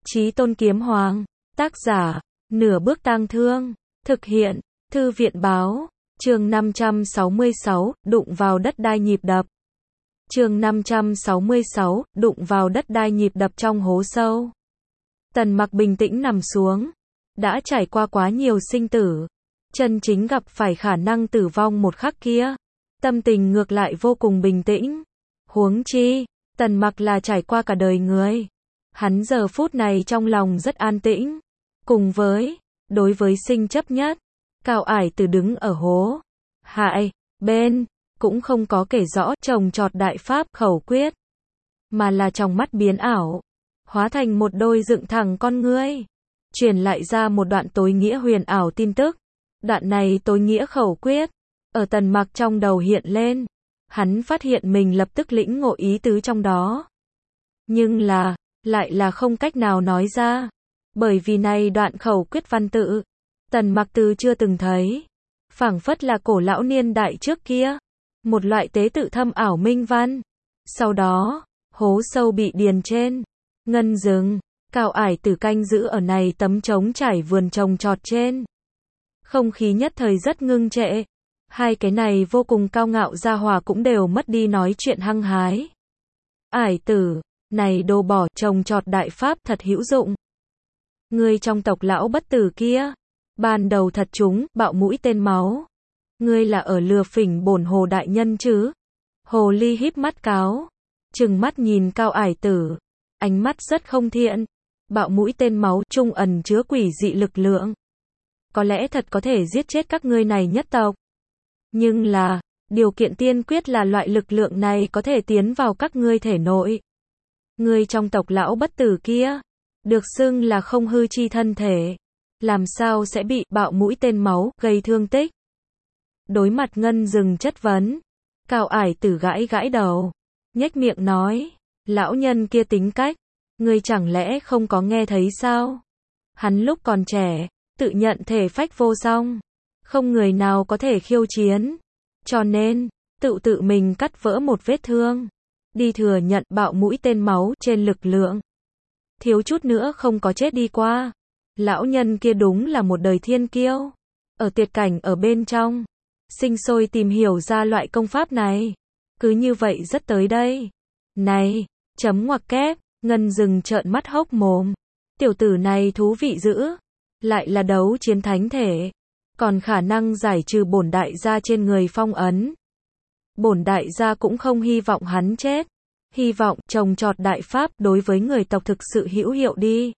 Chí Tôn Kiếm Hoàng. Tác giả, Nửa Bước Tang Thương. Thực hiện, Thư viện Báo. Chương 566, đụng vào đất đai nhịp đập. Chương 566, đụng vào đất đai nhịp đập trong hố sâu. Tần Mặc bình tĩnh nằm xuống. Đã trải qua quá nhiều sinh tử. Chân chính gặp phải khả năng tử vong một khắc kia. Tâm tình ngược lại vô cùng bình tĩnh. Huống chi, Tần Mặc là trải qua cả đời người. Hắn giờ phút này trong lòng rất an tĩnh. Cùng với, đối với sinh chấp nhất, Cao Ải Tử đứng ở hố hại bên, cũng không có kể rõ trồng trọt đại pháp khẩu quyết, mà là trong mắt biến ảo, hóa thành một đôi dựng thẳng con ngươi, truyền lại ra một đoạn tối nghĩa huyền ảo tin tức. Đoạn này tối nghĩa khẩu quyết, ở Tần Mặc trong đầu hiện lên, hắn phát hiện mình lập tức lĩnh ngộ ý tứ trong đó. Nhưng lại là không cách nào nói ra, bởi vì này đoạn khẩu quyết văn tự, Tần Mặc từ chưa từng thấy, phảng phất là cổ lão niên đại trước kia, một loại tế tự thâm ảo minh văn. Sau đó, hố sâu bị điền trên, ngân rừng, Cao Ải Tử canh giữ ở này tấm trống trải vườn trồng trọt trên. Không khí nhất thời rất ngưng trệ, hai cái này vô cùng cao ngạo gia hỏa cũng đều mất đi nói chuyện hăng hái. Ải Tử, này đồ bỏ trồng trọt đại pháp thật hữu dụng. Ngươi trong tộc lão bất tử kia, ban đầu thật trúng, bạo mũi tên máu. Ngươi là ở lừa phỉnh bổn hồ đại nhân chứ? Hồ ly híp mắt cáo, trừng mắt nhìn Cao Ải Tử, ánh mắt rất không thiện. Bạo mũi tên máu trung ẩn chứa quỷ dị lực lượng. Có lẽ thật có thể giết chết các ngươi này nhất tộc. Nhưng là, điều kiện tiên quyết là loại lực lượng này có thể tiến vào các ngươi thể nội. Ngươi trong tộc lão bất tử kia, được xưng là không hư chi thân thể, làm sao sẽ bị bạo mũi tên máu gây thương tích? Đối mặt ngân rừng chất vấn, Cao Ải Tử gãi gãi đầu, nhếch miệng nói, lão nhân kia tính cách, ngươi chẳng lẽ không có nghe thấy sao? Hắn lúc còn trẻ, tự nhận thể phách vô song, không người nào có thể khiêu chiến, cho nên, tự mình cắt vỡ một vết thương, đi thừa nhận bạo mũi tên máu trên lực lượng. Thiếu chút nữa không có chết đi qua. Lão nhân kia đúng là một đời thiên kiêu. Ở tuyệt cảnh ở bên trong, sinh sôi tìm hiểu ra loại công pháp này. Cứ như vậy rất tới đây. Này, chấm ngoặc kép, ngân rừng trợn mắt hốc mồm. Tiểu tử này thú vị dữ. Lại là đấu chiến thánh thể. Còn khả năng giải trừ bổn đại gia trên người phong ấn. Bổn đại gia cũng không hy vọng hắn chết. Hy vọng trồng trọt đại pháp đối với người tộc thực sự hữu hiệu đi.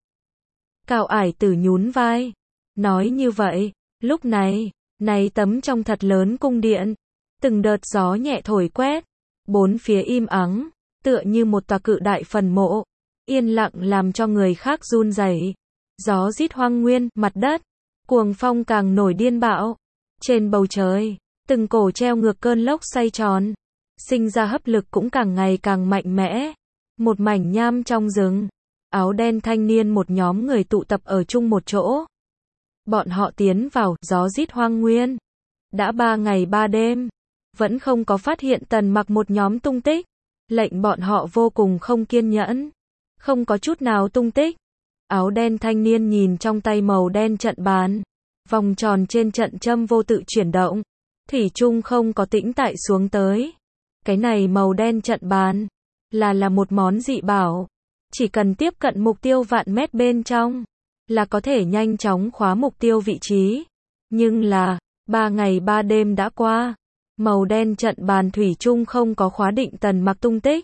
Cao Ải Tử nhún vai. Nói như vậy, lúc này, tấm trong thật lớn cung điện. Từng đợt gió nhẹ thổi quét. Bốn phía im ắng, tựa như một tòa cự đại phần mộ. Yên lặng làm cho người khác run rẩy. Gió rít hoang nguyên, mặt đất. Cuồng phong càng nổi điên bạo. Trên bầu trời, từng cổ treo ngược cơn lốc xoay tròn. Sinh ra hấp lực cũng càng ngày càng mạnh mẽ. Một mảnh nham trong rừng. Áo đen thanh niên một nhóm người tụ tập ở chung một chỗ. Bọn họ tiến vào gió rít hoang nguyên. Đã 3 ngày 3 đêm. Vẫn không có phát hiện Tần Mặc một nhóm tung tích. Lệnh bọn họ vô cùng không kiên nhẫn. Không có chút nào tung tích. Áo đen thanh niên nhìn trong tay màu đen trận bàn. Vòng tròn trên trận châm vô tự chuyển động. Thủy chung không có tĩnh tại xuống tới. Cái này màu đen trận bàn. Là một món dị bảo. Chỉ cần tiếp cận mục tiêu vạn mét bên trong, là có thể nhanh chóng khóa mục tiêu vị trí. Nhưng là, 3 ngày 3 đêm đã qua, màu đen trận bàn thủy chung không có khóa định Tần Mặc tung tích.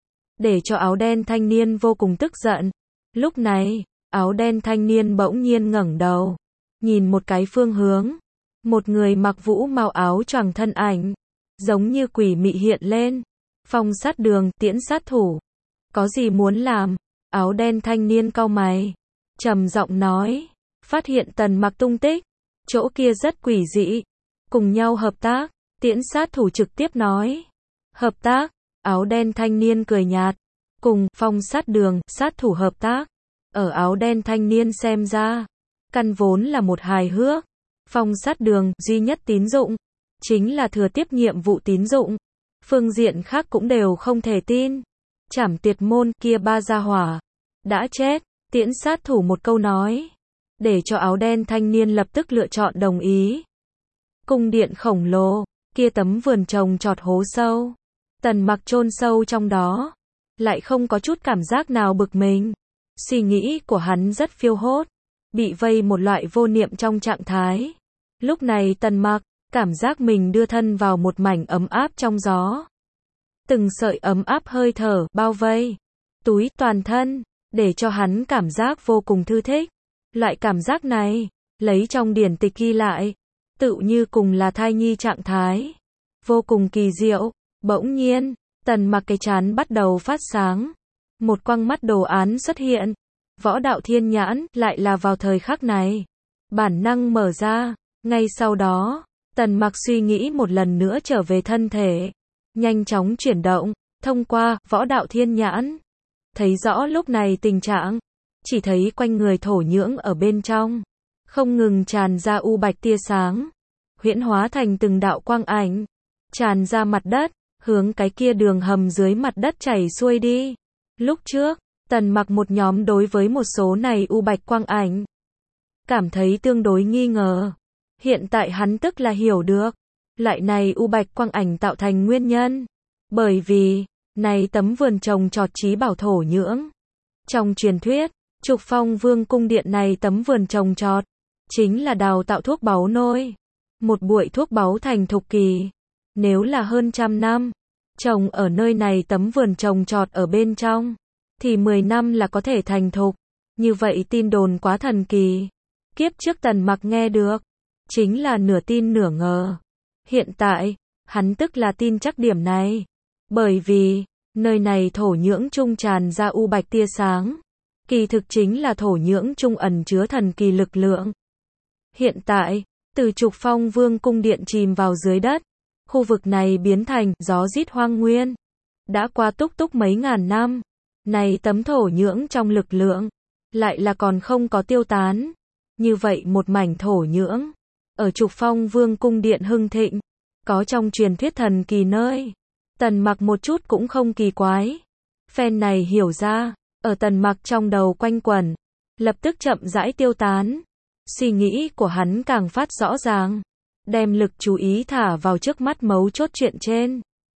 Để cho áo đen thanh niên vô cùng tức giận. Lúc này, áo đen thanh niên bỗng nhiên ngẩng đầu, nhìn một cái phương hướng. Một người mặc vũ màu áo choàng thân ảnh, giống như quỷ mị hiện lên. Phong sát đường, tiễn sát thủ. Có gì muốn làm? Áo đen thanh niên cau mày, trầm giọng nói, phát hiện Tần Mặc tung tích, chỗ kia rất quỷ dị, cùng nhau hợp tác. Tiễn sát thủ trực tiếp nói, hợp tác. Áo đen thanh niên cười nhạt, cùng phong sát đường, sát thủ hợp tác. Ở áo đen thanh niên xem ra, căn vốn là một hài hước. Phong sát đường, duy nhất tín dụng, chính là thừa tiếp nhiệm vụ tín dụng. Phương diện khác cũng đều không thể tin. Trảm Tuyệt môn kia 3 gia hỏa đã chết, tiễn sát thủ một câu nói, để cho áo đen thanh niên lập tức lựa chọn đồng ý. Cung điện khổng lồ, kia tấm vườn trồng trọt hố sâu. Tần Mặc chôn sâu trong đó, lại không có chút cảm giác nào bực mình. Suy nghĩ của hắn rất phiêu hốt, bị vây một loại vô niệm trong trạng thái. Lúc này Tần Mặc cảm giác mình đưa thân vào một mảnh ấm áp trong gió. Từng sợi ấm áp hơi thở bao vây túi toàn thân, để cho hắn cảm giác vô cùng thư thích. Loại cảm giác này, lấy trong điển tịch ghi lại, tự như cùng là thai nhi trạng thái, vô cùng kỳ diệu. Bỗng nhiên, Tần Mặc cái trán bắt đầu phát sáng, một quang mắt đồ án xuất hiện. Võ đạo thiên nhãn lại là vào thời khắc này, bản năng mở ra. Ngay sau đó, Tần Mặc suy nghĩ một lần nữa trở về thân thể, nhanh chóng chuyển động, thông qua võ đạo thiên nhãn, thấy rõ lúc này tình trạng, chỉ thấy quanh người thổ nhưỡng ở bên trong, không ngừng tràn ra u bạch tia sáng, huyễn hóa thành từng đạo quang ảnh, tràn ra mặt đất, hướng cái kia đường hầm dưới mặt đất chảy xuôi đi. Lúc trước, Tần Mặc một nhóm đối với một số này u bạch quang ảnh, cảm thấy tương đối nghi ngờ. Hiện tại hắn tức là hiểu được, loại này u bạch quang ảnh tạo thành nguyên nhân. Bởi vì, này tấm vườn trồng trọt trí bảo thổ nhưỡng. Trong truyền thuyết, Trục Phong Vương cung điện này tấm vườn trồng trọt, chính là đào tạo thuốc báu nôi. Một bụi thuốc báu thành thục kỳ, nếu là hơn 100 năm, trồng ở nơi này tấm vườn trồng trọt ở bên trong, thì 10 năm là có thể thành thục. Như vậy tin đồn quá thần kỳ. Kiếp trước Tần Mặc nghe được, chính là nửa tin nửa ngờ. Hiện tại, hắn tức là tin chắc điểm này. Bởi vì, nơi này thổ nhưỡng trung tràn ra u bạch tia sáng. Kỳ thực chính là thổ nhưỡng trung ẩn chứa thần kỳ lực lượng. Hiện tại, từ Trục Phong Vương cung điện chìm vào dưới đất, khu vực này biến thành gió rít hoang nguyên. Đã qua túc túc mấy ngàn năm, này tấm thổ nhưỡng trong lực lượng, lại là còn không có tiêu tán. Như vậy một mảnh thổ nhưỡng, ở Trục Phong Vương cung điện hưng thịnh, có trong truyền thuyết thần kỳ nơi. Tần Mặc một chút cũng không kỳ quái. Phen này hiểu ra, ở Tần Mặc trong đầu quanh quẩn, lập tức chậm rãi tiêu tán. Suy nghĩ của hắn càng phát rõ ràng, đem lực chú ý thả vào trước mắt mấu chốt chuyện trên.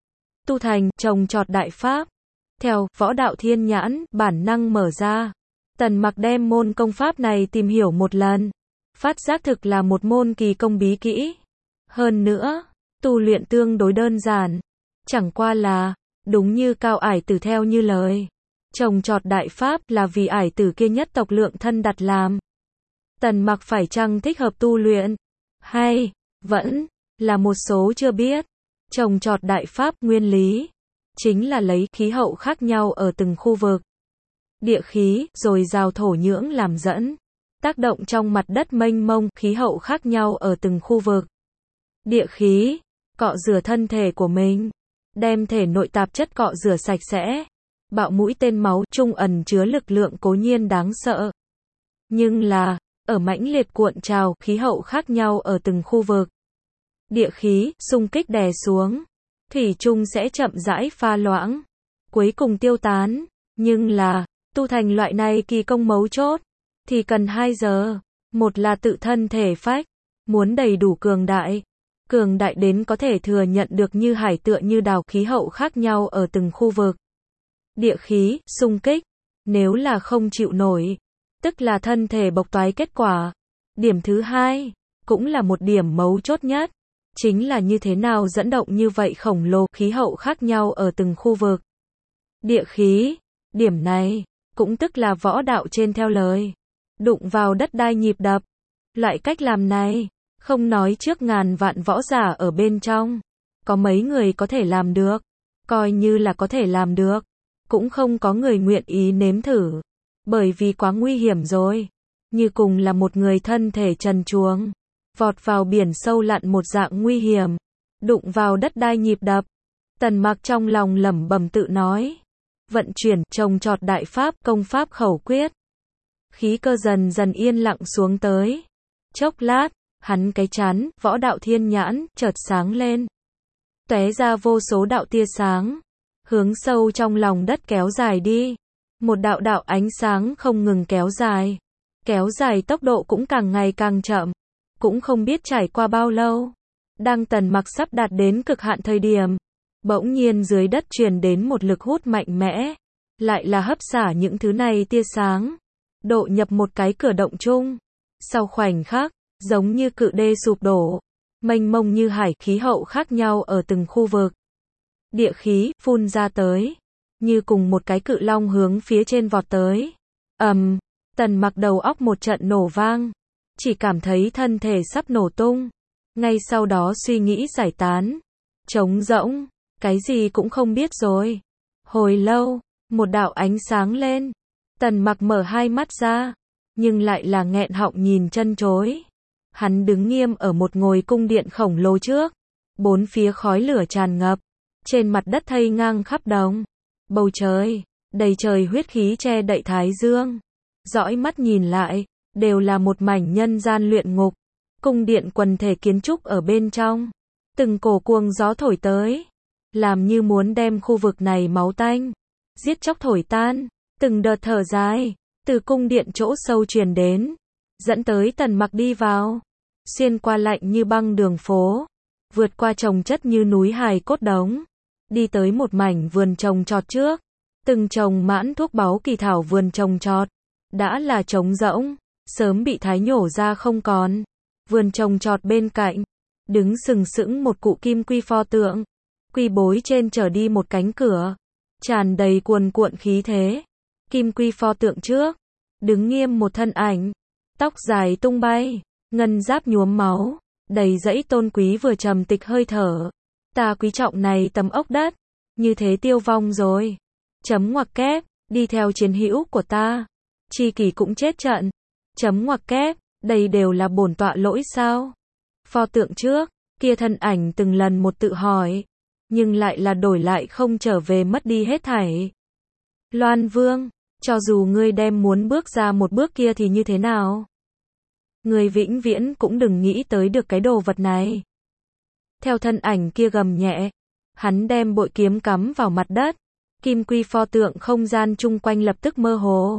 Tu thành, trồng trọt đại pháp. Theo võ đạo thiên nhãn, bản năng mở ra. Tần Mặc đem môn công pháp này tìm hiểu một lần. Phát giác thực là một môn kỳ công bí kỹ. Hơn nữa, tu luyện tương đối đơn giản. Chẳng qua là, đúng như Cao Ải Tử theo như lời. Trồng trọt đại pháp là vì ải tử kia nhất tộc lượng thân đặt làm. Tần Mặc phải chăng thích hợp tu luyện? Hay, vẫn, là một số chưa biết. Trồng trọt đại pháp nguyên lý, chính là lấy khí hậu khác nhau ở từng khu vực. Địa khí, rồi rào thổ nhưỡng làm dẫn. Tác động trong mặt đất mênh mông, khí hậu khác nhau ở từng khu vực. Địa khí, cọ rửa thân thể của mình. Đem thể nội tạp chất cọ rửa sạch sẽ. Bạo mũi tên máu, trung ẩn chứa lực lượng cố nhiên đáng sợ. Nhưng là, ở mãnh liệt cuộn trào, khí hậu khác nhau ở từng khu vực. Địa khí, xung kích đè xuống. Thủy chung sẽ chậm rãi pha loãng. Cuối cùng tiêu tán. Nhưng là, tu thành loại này kỳ công mấu chốt, thì cần 2 giờ. Một là tự thân thể phách, muốn đầy đủ cường đại. Cường đại đến có thể thừa nhận được như hải tựa như đào khí hậu khác nhau ở từng khu vực. Địa khí, xung kích, nếu là không chịu nổi, tức là thân thể bộc toái kết quả. Điểm thứ hai, cũng là một điểm mấu chốt nhất, chính là như thế nào dẫn động như vậy khổng lồ khí hậu khác nhau ở từng khu vực. Địa khí, điểm này, cũng tức là võ đạo trên theo lời, đụng vào đất đai nhịp đập. Loại cách làm này, không nói trước ngàn vạn võ giả ở bên trong, có mấy người có thể làm được, coi như là có thể làm được, cũng không có người nguyện ý nếm thử, bởi vì quá nguy hiểm rồi, như cùng là một người thân thể trần truồng, vọt vào biển sâu lặn một dạng nguy hiểm, đụng vào đất đai nhịp đập. Tần Mặc trong lòng lẩm bẩm tự nói, vận chuyển, trồng trọt đại pháp, công pháp khẩu quyết. Khí cơ dần dần yên lặng xuống tới. Chốc lát, hắn cái chán, võ đạo thiên nhãn, chợt sáng lên. Tóe ra vô số đạo tia sáng, hướng sâu trong lòng đất kéo dài đi. một đạo đạo ánh sáng không ngừng kéo dài tốc độ cũng càng ngày càng chậm, cũng không biết trải qua bao lâu. Đang Tần Mặc sắp đạt đến cực hạn thời điểm, bỗng nhiên dưới đất truyền đến một lực hút mạnh mẽ, lại là hấp xả những thứ này tia sáng, độ nhập một cái cửa động chung. Sau khoảnh khắc, giống như cự đê sụp đổ, mênh mông như hải khí hậu khác nhau ở từng khu vực. Địa khí phun ra tới, như cùng một cái cự long hướng phía trên vọt tới. Tần Mặc đầu óc một trận nổ vang, chỉ cảm thấy thân thể sắp nổ tung. Ngay sau đó suy nghĩ giải tán, trống rỗng, cái gì cũng không biết rồi. Hồi lâu, một đạo ánh sáng lên, Tần Mặc mở hai mắt ra, nhưng lại là nghẹn họng nhìn chân chối. Hắn đứng nghiêm ở một ngôi cung điện khổng lồ trước, bốn phía khói lửa tràn ngập, trên mặt đất thây ngang khắp đồng. Bầu trời, đầy trời huyết khí che đậy thái dương. Dõi mắt nhìn lại, đều là một mảnh nhân gian luyện ngục. Cung điện quần thể kiến trúc ở bên trong, từng cổ cuồng gió thổi tới, làm như muốn đem khu vực này máu tanh, giết chóc thổi tan. Từng đợt thở dài, từ cung điện chỗ sâu truyền đến, dẫn tới Tần Mặc đi vào, xuyên qua lạnh như băng đường phố, vượt qua chồng chất như núi hài cốt đống, đi tới một mảnh vườn trồng trọt trước, từng trồng mãn thuốc báu kỳ thảo vườn trồng trọt, đã là trống rỗng, sớm bị thái nhổ ra không còn. Vườn trồng trọt bên cạnh, đứng sừng sững một cụ kim quy pho tượng, quy bối trên trở đi một cánh cửa, tràn đầy cuồn cuộn khí thế. Kim quy pho tượng trước, đứng nghiêm một thân ảnh, tóc dài tung bay, ngân giáp nhuốm máu, đầy dẫy tôn quý vừa trầm tịch hơi thở. Ta quý trọng này tấm ốc đất, như thế tiêu vong rồi. Chấm ngoặc kép, đi theo chiến hữu của ta, chi kỷ cũng chết trận. Chấm ngoặc kép, đây đều là bổn tọa lỗi sao? Pho tượng trước, kia thân ảnh từng lần một tự hỏi, nhưng lại là đổi lại không trở về mất đi hết thảy. Loan Vương, cho dù ngươi đem muốn bước ra một bước kia thì như thế nào? Ngươi vĩnh viễn cũng đừng nghĩ tới được cái đồ vật này. Theo thân ảnh kia gầm nhẹ, hắn đem bội kiếm cắm vào mặt đất, kim quy pho tượng không gian chung quanh lập tức mơ hồ.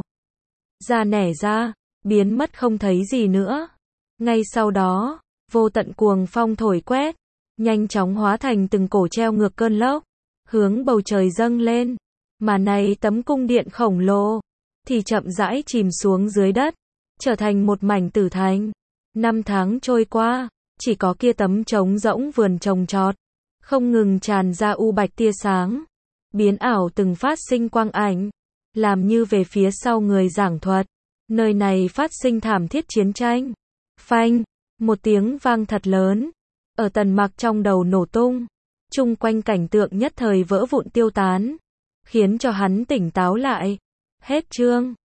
Ra nẻ ra, biến mất không thấy gì nữa. Ngay sau đó, vô tận cuồng phong thổi quét, nhanh chóng hóa thành từng cổ treo ngược cơn lốc, hướng bầu trời dâng lên. Mà này tấm cung điện khổng lồ, thì chậm rãi chìm xuống dưới đất, trở thành một mảnh tử thành. 5 tháng trôi qua, chỉ có kia tấm trống rỗng vườn trồng trọt, không ngừng tràn ra u bạch tia sáng, biến ảo từng phát sinh quang ảnh, làm như về phía sau người giảng thuật. Nơi này phát sinh thảm thiết chiến tranh. Phanh, một tiếng vang thật lớn, ở Tần Mặc trong đầu nổ tung, chung quanh cảnh tượng nhất thời vỡ vụn tiêu tán, khiến cho hắn tỉnh táo lại. Hết chương.